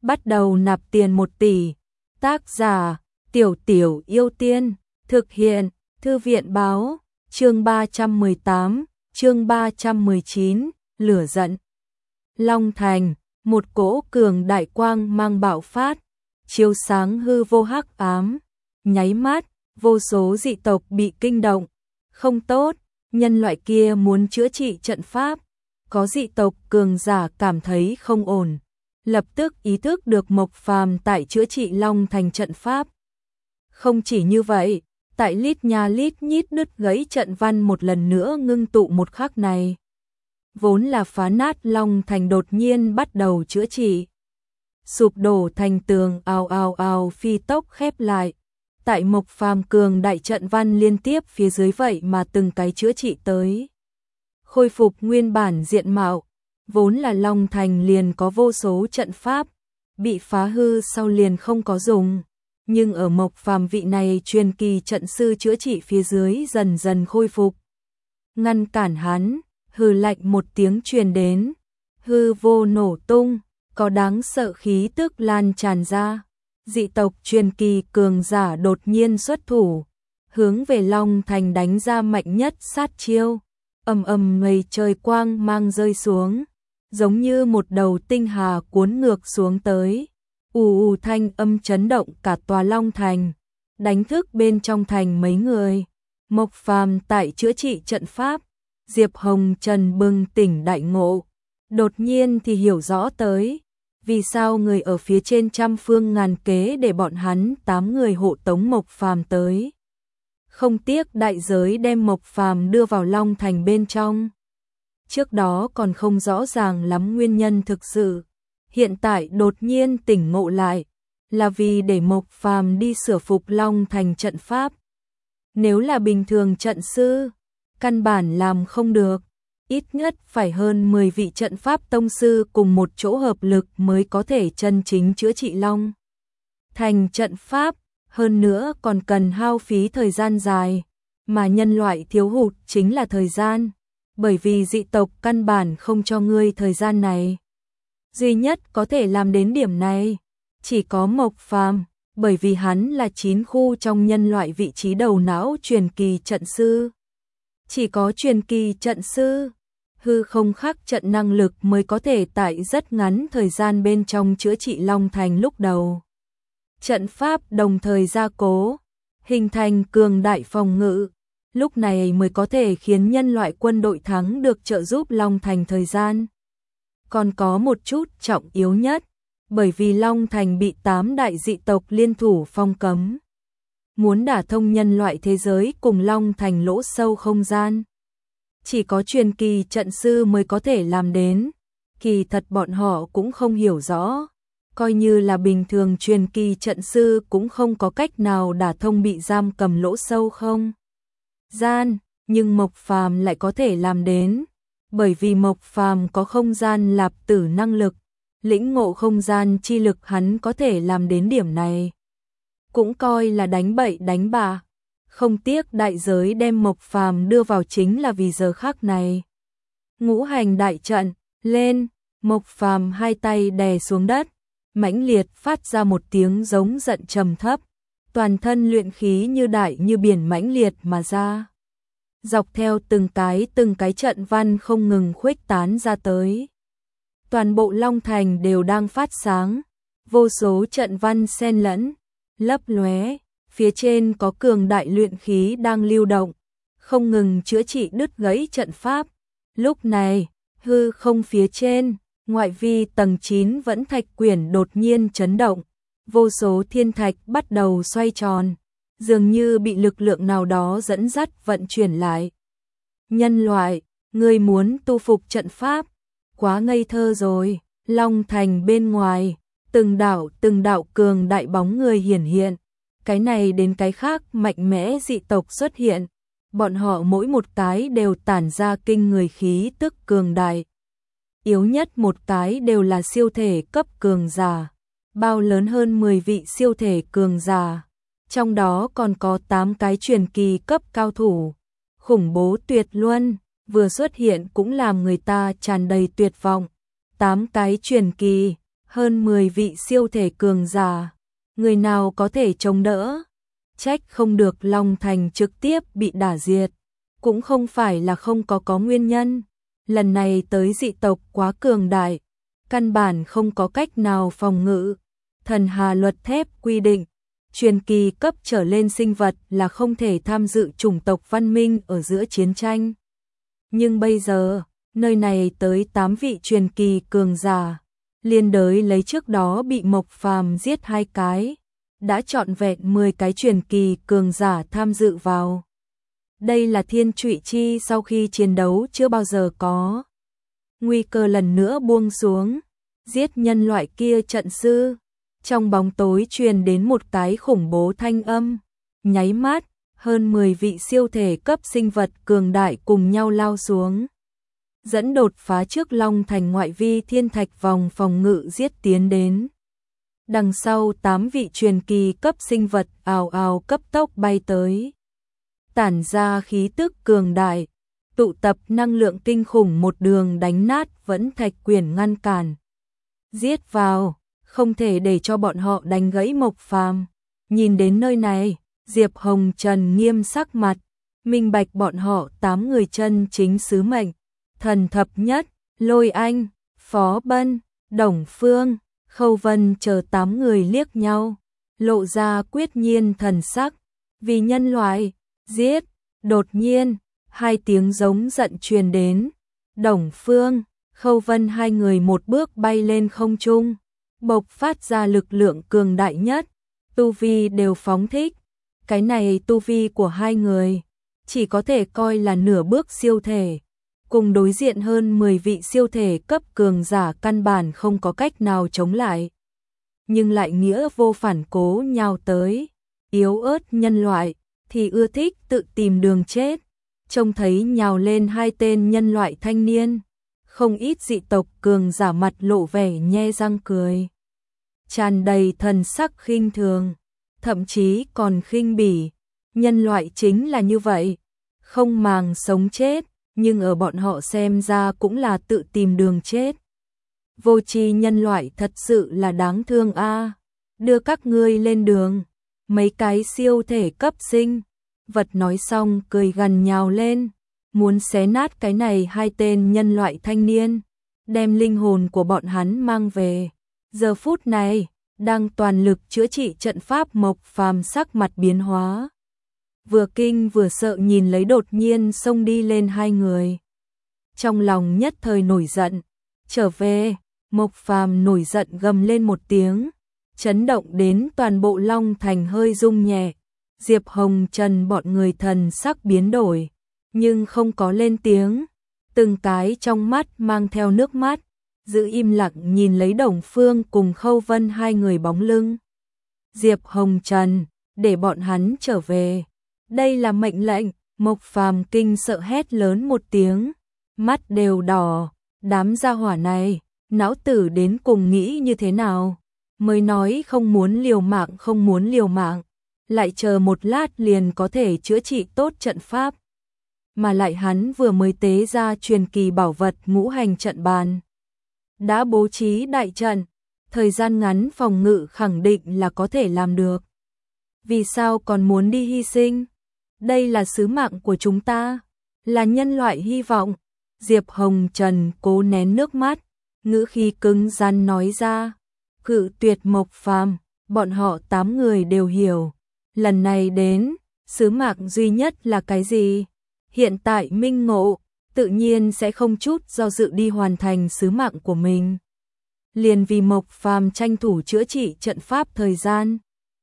bắt đầu nạp tiền 1 tỷ. Tác giả, Tiểu Tiểu Yêu Tiên, thực hiện, Thư viện báo, chương 318, chương 319, lửa giận. Long Thành, một cỗ cường đại quang mang bạo phát, chiếu sáng hư vô hắc ám, nháy mắt, vô số dị tộc bị kinh động. Không tốt, nhân loại kia muốn chữa trị trận pháp. Có dị tộc cường giả cảm thấy không ổn, lập tức ý thức được Mộc Phàm tại chữa trị Long Thành trận pháp. Không chỉ như vậy, tại lít nha lít nhít đứt gãy trận văn một lần nữa ngưng tụ một khắc này. Vốn là phá nát Long Thành đột nhiên bắt đầu chữa trị. Sụp đổ thành tường ào ào ào phi tốc khép lại. Tại Mộc Phàm cường đại trận văn liên tiếp phía dưới vậy mà từng cái chữa trị tới. Khôi phục nguyên bản diện mạo, vốn là Long Thành liền có vô số trận pháp, bị phá hư sau liền không có dùng. Nhưng ở Mộc Phàm vị này truyền kỳ trận sư chữa trị phía dưới dần dần khôi phục. Ngăn cản hắn, hừ lạnh một tiếng truyền đến, hư vô nổ tung, có đáng sợ khí tức lan tràn ra. Dị tộc truyền kỳ cường giả đột nhiên xuất thủ, hướng về Long Thành đánh ra mạnh nhất sát chiêu. Ầm ầm mây trời quang mang rơi xuống, giống như một đầu tinh hà cuốn ngược xuống tới. Ù ù thanh âm chấn động cả tòa Long Thành, đánh thức bên trong thành mấy người. Mộc Phàm tại chữa trị trận pháp, Diệp Hồng Trần bừng tỉnh đại ngộ, đột nhiên thì hiểu rõ tới, vì sao người ở phía trên trăm phương ngàn kế để bọn hắn 8 người hộ tống Mộc Phàm tới. Không tiếc đại giới đem Mộc Phàm đưa vào Long Thành bên trong. Trước đó còn không rõ ràng lắm nguyên nhân thực sự, hiện tại đột nhiên tỉnh ngộ lại, là vì để Mộc Phàm đi sửa phục Long Thành trận pháp. Nếu là bình thường trận sư, căn bản làm không được, ít nhất phải hơn 10 vị trận pháp tông sư cùng một chỗ hợp lực mới có thể chân chính chữa trị Long Thành trận pháp, hơn nữa còn cần hao phí thời gian dài, mà nhân loại thiếu hụt chính là thời gian, bởi vì dị tộc căn bản không cho ngươi thời gian này. Duy nhất có thể làm đến điểm này, chỉ có Mộc Phàm, bởi vì hắn là 9 khu trong nhân loại vị trí đầu não truyền kỳ trận sư. Chỉ có truyền kỳ trận sư, hư không khắc trận năng lực mới có thể tại rất ngắn thời gian bên trong chữa trị Long Thành lúc đầu. Trận pháp đồng thời gia cố, hình thành cường đại phòng ngự, lúc này mới có thể khiến nhân loại quân đội thắng được trợ giúp Long Thành thời gian. Còn có một chút trọng yếu nhất, bởi vì Long Thành bị 8 đại dị tộc liên thủ phong cấm. Muốn đả thông nhân loại thế giới cùng Long Thành lỗ sâu không gian. Chỉ có truyền kỳ trận sư mới có thể làm đến, kỳ thật bọn họ cũng không hiểu rõ. Coi như là bình thường truyền kỳ trận sư cũng không có cách nào đả thông bị giam cầm lỗ sâu không gian, nhưng Mộc Phàm lại có thể làm đến, bởi vì Mộc Phàm có không gian lạp tử năng lực, lĩnh ngộ không gian chi lực hắn có thể làm đến điểm này. Cũng coi là đánh bậy đánh bạ, không tiếc đại giới đem Mộc Phàm đưa vào chính là vì giờ khắc này. Ngũ hành đại trận, lên, Mộc Phàm hai tay đè xuống đất, mãnh liệt phát ra một tiếng giống giận trầm thấp, toàn thân luyện khí như đại như biển mãnh liệt mà ra. Dọc theo từng cái trận văn không ngừng khuếch tán ra tới. Toàn bộ Long Thành đều đang phát sáng, vô số trận văn xen lẫn, lấp lóe, phía trên có cường đại luyện khí đang lưu động, không ngừng chữa trị đứt gãy trận pháp. Lúc này, hư không phía trên, ngoại vi tầng 9 vẫn thạch quyển đột nhiên chấn động, vô số thiên thạch bắt đầu xoay tròn, dường như bị lực lượng nào đó dẫn dắt vận chuyển lại. Nhân loại, ngươi muốn tu phục trận pháp, quá ngây thơ rồi. Long Thành bên ngoài, từng đạo cường đại bóng người hiển hiện, cái này đến cái khác mạnh mẽ dị tộc xuất hiện, bọn họ mỗi một cái đều tản ra kinh người khí tức cường đại. Yếu nhất một cái đều là siêu thể cấp cường giả, bao lớn hơn 10 vị siêu thể cường giả, trong đó còn có 8 cái truyền kỳ cấp cao thủ, khủng bố tuyệt luân, vừa xuất hiện cũng làm người ta tràn đầy tuyệt vọng. 8 cái truyền kỳ, hơn 10 vị siêu thể cường giả, người nào có thể chống đỡ? Trách không được Long Thành trực tiếp bị đả diệt, cũng không phải là không có nguyên nhân. Lần này tới dị tộc quá cường đại, căn bản không có cách nào phòng ngự. Thần Hà luật thép quy định, truyền kỳ cấp trở lên sinh vật là không thể tham dự chủng tộc văn minh ở giữa chiến tranh. Nhưng bây giờ, nơi này tới 8 vị truyền kỳ cường giả, liên đới lấy trước đó bị Mộc Phàm giết 2 cái, đã trọn vẹn 10 cái truyền kỳ cường giả tham dự vào. Đây là thiên trụy chi sau khi chiến đấu chưa bao giờ có. Nguy cơ lần nữa buông xuống, giết nhân loại kia trận sư. Trong bóng tối truyền đến một cái khủng bố thanh âm, nháy mắt, hơn 10 vị siêu thể cấp sinh vật cường đại cùng nhau lao xuống. Dẫn đột phá trước Long Thành ngoại vi thiên thạch vòng phòng ngự giết tiến đến. Đằng sau 8 vị truyền kỳ cấp sinh vật ào ào cấp tốc bay tới. Tản ra khí tức cường đại, tụ tập năng lượng kinh khủng một đường đánh nát vẫn thạch quyển ngăn cản. Giết vào, không thể để cho bọn họ đánh gãy Mộc Phàm. Nhìn đến nơi này, Diệp Hồng Trần nghiêm sắc mặt, minh bạch bọn họ 8 người chân chính sứ mệnh. Thần thập nhất, Lôi Anh, Phó Bân, Đồng Phương, Khâu Vân chờ 8 người liếc nhau, lộ ra quyết nhiên thần sắc, vì nhân loại, giết. Đột nhiên, 2 tiếng giống giận truyền đến, Đồng Phương, Khâu Vân 2 người một bước bay lên không trung, bộc phát ra lực lượng cường đại nhất, tu vi đều phóng thích. Cái này tu vi của 2 người, chỉ có thể coi là nửa bước siêu thể. Cùng đối diện hơn 10 vị siêu thể cấp cường giả căn bản không có cách nào chống lại. Nhưng lại nghĩa vô phản cố nhào tới, yếu ớt nhân loại, thì ưa thích tự tìm đường chết. Trông thấy nhào lên 2 tên nhân loại thanh niên, không ít dị tộc cường giả mặt lộ vẻ nhe răng cười. Tràn đầy thần sắc khinh thường, thậm chí còn khinh bỉ. Nhân loại chính là như vậy, không màng sống chết, nhưng ở bọn họ xem ra cũng là tự tìm đường chết. Vô tri nhân loại thật sự là đáng thương a. Đưa các ngươi lên đường. Mấy cái siêu thể cấp sinh vật nói xong cười gằn nhào lên, muốn xé nát cái này 2 tên nhân loại thanh niên, đem linh hồn của bọn hắn mang về. Giờ phút này, đang toàn lực chữa trị trận pháp Mộc Phàm sắc mặt biến hóa. Vừa kinh vừa sợ nhìn lấy đột nhiên xông đi lên 2 người. Trong lòng nhất thời nổi giận, trở về, Mộc Phàm nổi giận gầm lên một tiếng, chấn động đến toàn bộ Long Thành hơi rung nhẹ. Diệp Hồng Trần bọn người thần sắc biến đổi, nhưng không có lên tiếng, từng cái trong mắt mang theo nước mắt, giữ im lặng nhìn lấy Đồng Phương cùng Khâu Vân 2 người bóng lưng. Diệp Hồng Trần, để bọn hắn trở về. Đây là mệnh lệnh. Mộc Phàm kinh sợ hét lớn một tiếng, mắt đều đỏ, đám gia hỏa này, não tử đến cùng nghĩ như thế nào? Mới nói không muốn liều mạng không muốn liều mạng, lại chờ một lát liền có thể chữa trị tốt trận pháp. Mà lại hắn vừa mới tế ra truyền kỳ bảo vật ngũ hành trận bàn. Đã bố trí đại trận, thời gian ngắn phòng ngự khẳng định là có thể làm được. Vì sao còn muốn đi hy sinh? Đây là sứ mạng của chúng ta, là nhân loại hy vọng. Diệp Hồng Trần cố nén nước mắt, ngữ khí cứng rắn nói ra, cự tuyệt Mộc Phàm. Bọn họ 8 người đều hiểu, lần này đến, sứ mạng duy nhất là cái gì? Hiện tại minh ngộ, tự nhiên sẽ không chút do dự đi hoàn thành sứ mạng của mình. Liền vì Mộc Phàm tranh thủ chữa trị trận pháp thời gian.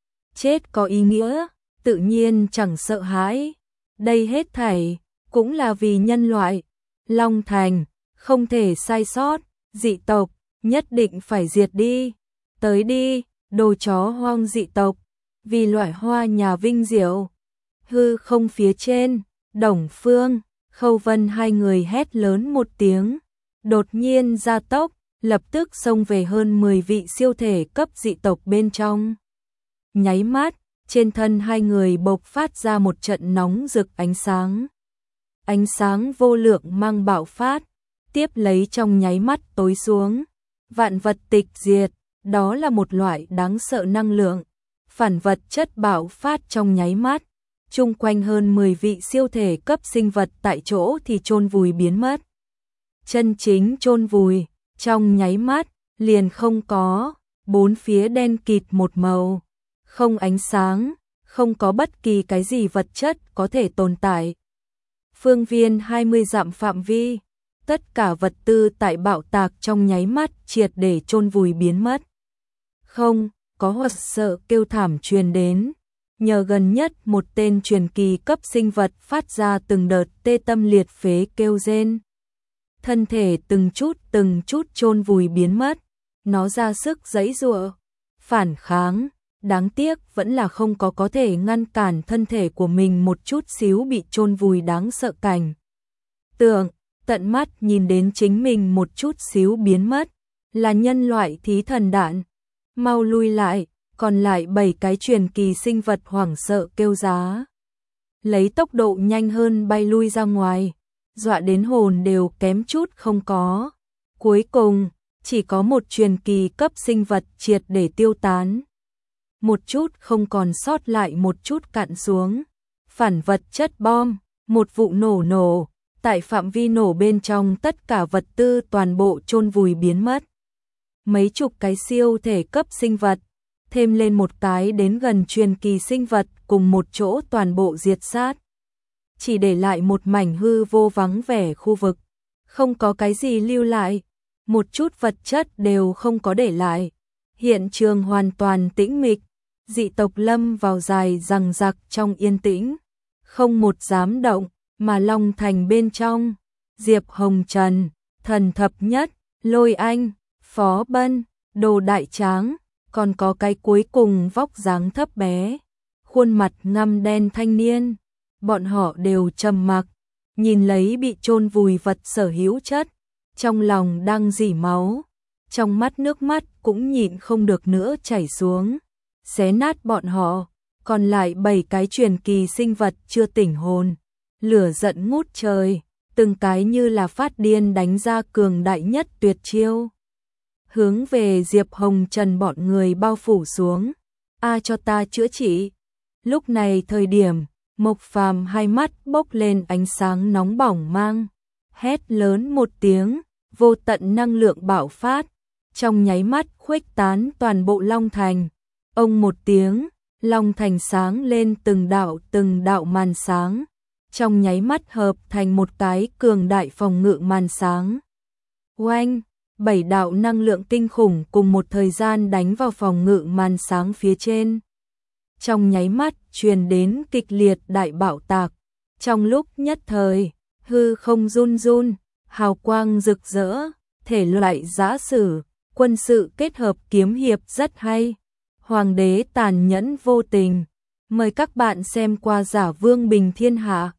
Chết có ý nghĩa, tự nhiên chẳng sợ hãi. Đây hết thảy cũng là vì nhân loại. Long Thành không thể sai sót, dị tộc nhất định phải diệt đi. Tới đi, đồ chó hoang dị tộc, vì loại hoa nhà vinh diệu. Hư không phía trên, Đồng Phương, Khâu Vân 2 người hét lớn một tiếng, đột nhiên gia tốc, lập tức xông về hơn 10 vị siêu thể cấp dị tộc bên trong. Nháy mắt, trên thân 2 người bộc phát ra một trận nóng rực ánh sáng. Ánh sáng vô lượng mang bạo phát, tiếp lấy trong nháy mắt tối xuống. Vạn vật tịch diệt, Đó là một loại đáng sợ năng lượng, phản vật chất bạo phát trong nháy mắt. Chung quanh hơn 10 vị siêu thể cấp sinh vật tại chỗ thì chôn vùi biến mất. Chân chính chôn vùi, trong nháy mắt, liền không có, bốn phía đen kịt một màu, không ánh sáng, không có bất kỳ cái gì vật chất có thể tồn tại. Phương viên 20 dặm phạm vi, tất cả vật tư tại bạo tạc trong nháy mắt triệt để chôn vùi biến mất. Không, có hoảng sợ kêu thảm truyền đến. Nhờ gần nhất một tên truyền kỳ cấp sinh vật phát ra từng đợt tê tâm liệt phế kêu rên. Thân thể từng chút chôn vùi biến mất. Nó ra sức giãy giụa, phản kháng, đáng tiếc vẫn là không có thể ngăn cản thân thể của mình một chút xíu bị chôn vùi đáng sợ cảnh. Tận mắt nhìn đến chính mình một chút xíu biến mất, là nhân loại thí thần đạn. Mau lui lại, còn lại 7 cái truyền kỳ sinh vật hoảng sợ kêu giá. Lấy tốc độ nhanh hơn bay lui ra ngoài, dọa đến hồn đều kém chút không có. Cuối cùng, chỉ có một truyền kỳ cấp sinh vật triệt để tiêu tán. Một chút không còn sót lại một chút cạn xuống. Phản vật chất bom, một vụ nổ, tại phạm vi nổ bên trong tất cả vật tư toàn bộ chôn vùi biến mất. Mấy chục cái siêu thể cấp sinh vật, thêm lên một cái đến gần truyền kỳ sinh vật cùng một chỗ toàn bộ diệt sát. Chỉ để lại một mảnh hư vô vắng vẻ khu vực, không có cái gì lưu lại, một chút vật chất đều không có để lại. Hiện trường hoàn toàn tĩnh mịch, dị tộc lâm vào dài dằng dặc trong yên tĩnh, không một dám động, mà Long Thành bên trong, Diệp Hồng Trần, Thần Thập Nhất, Lôi Anh, Phó Bân, Đồ Đại Tráng, còn có cái cuối cùng vóc dáng thấp bé, khuôn mặt ngăm đen thanh niên, bọn họ đều trầm mặc, nhìn lấy bị chôn vùi vật sở hữu chất, trong lòng đang rỉ máu, trong mắt nước mắt cũng nhịn không được nữa chảy xuống, xé nát bọn họ, còn lại 7 cái truyền kỳ sinh vật chưa tỉnh hồn, lửa giận ngút trời, từng cái như là phát điên đánh ra cường đại nhất tuyệt chiêu. Hướng về Diệp Hồng Trần bọn người bao phủ xuống, cho ta chữa trị. Lúc này thời điểm, Mộc Phàm hai mắt bốc lên ánh sáng nóng bỏng mang, hét lớn một tiếng, vô tận năng lượng bạo phát, trong nháy mắt khuếch tán toàn bộ Long Thành. Ông một tiếng, Long Thành sáng lên từng đạo màn sáng, trong nháy mắt hợp thành một cái cường đại phòng ngự màn sáng. Oanh, 7 đạo năng lượng kinh khủng cùng một thời gian đánh vào phòng ngự màn sáng phía trên. Trong nháy mắt truyền đến kịch liệt đại bạo tạc, trong lúc nhất thời, hư không run run, hào quang rực rỡ, thể loại giã sử, quân sự kết hợp kiếm hiệp rất hay. Hoàng đế tàn nhẫn vô tình. Mời các bạn xem qua Giả Vương Bình Thiên Hạ.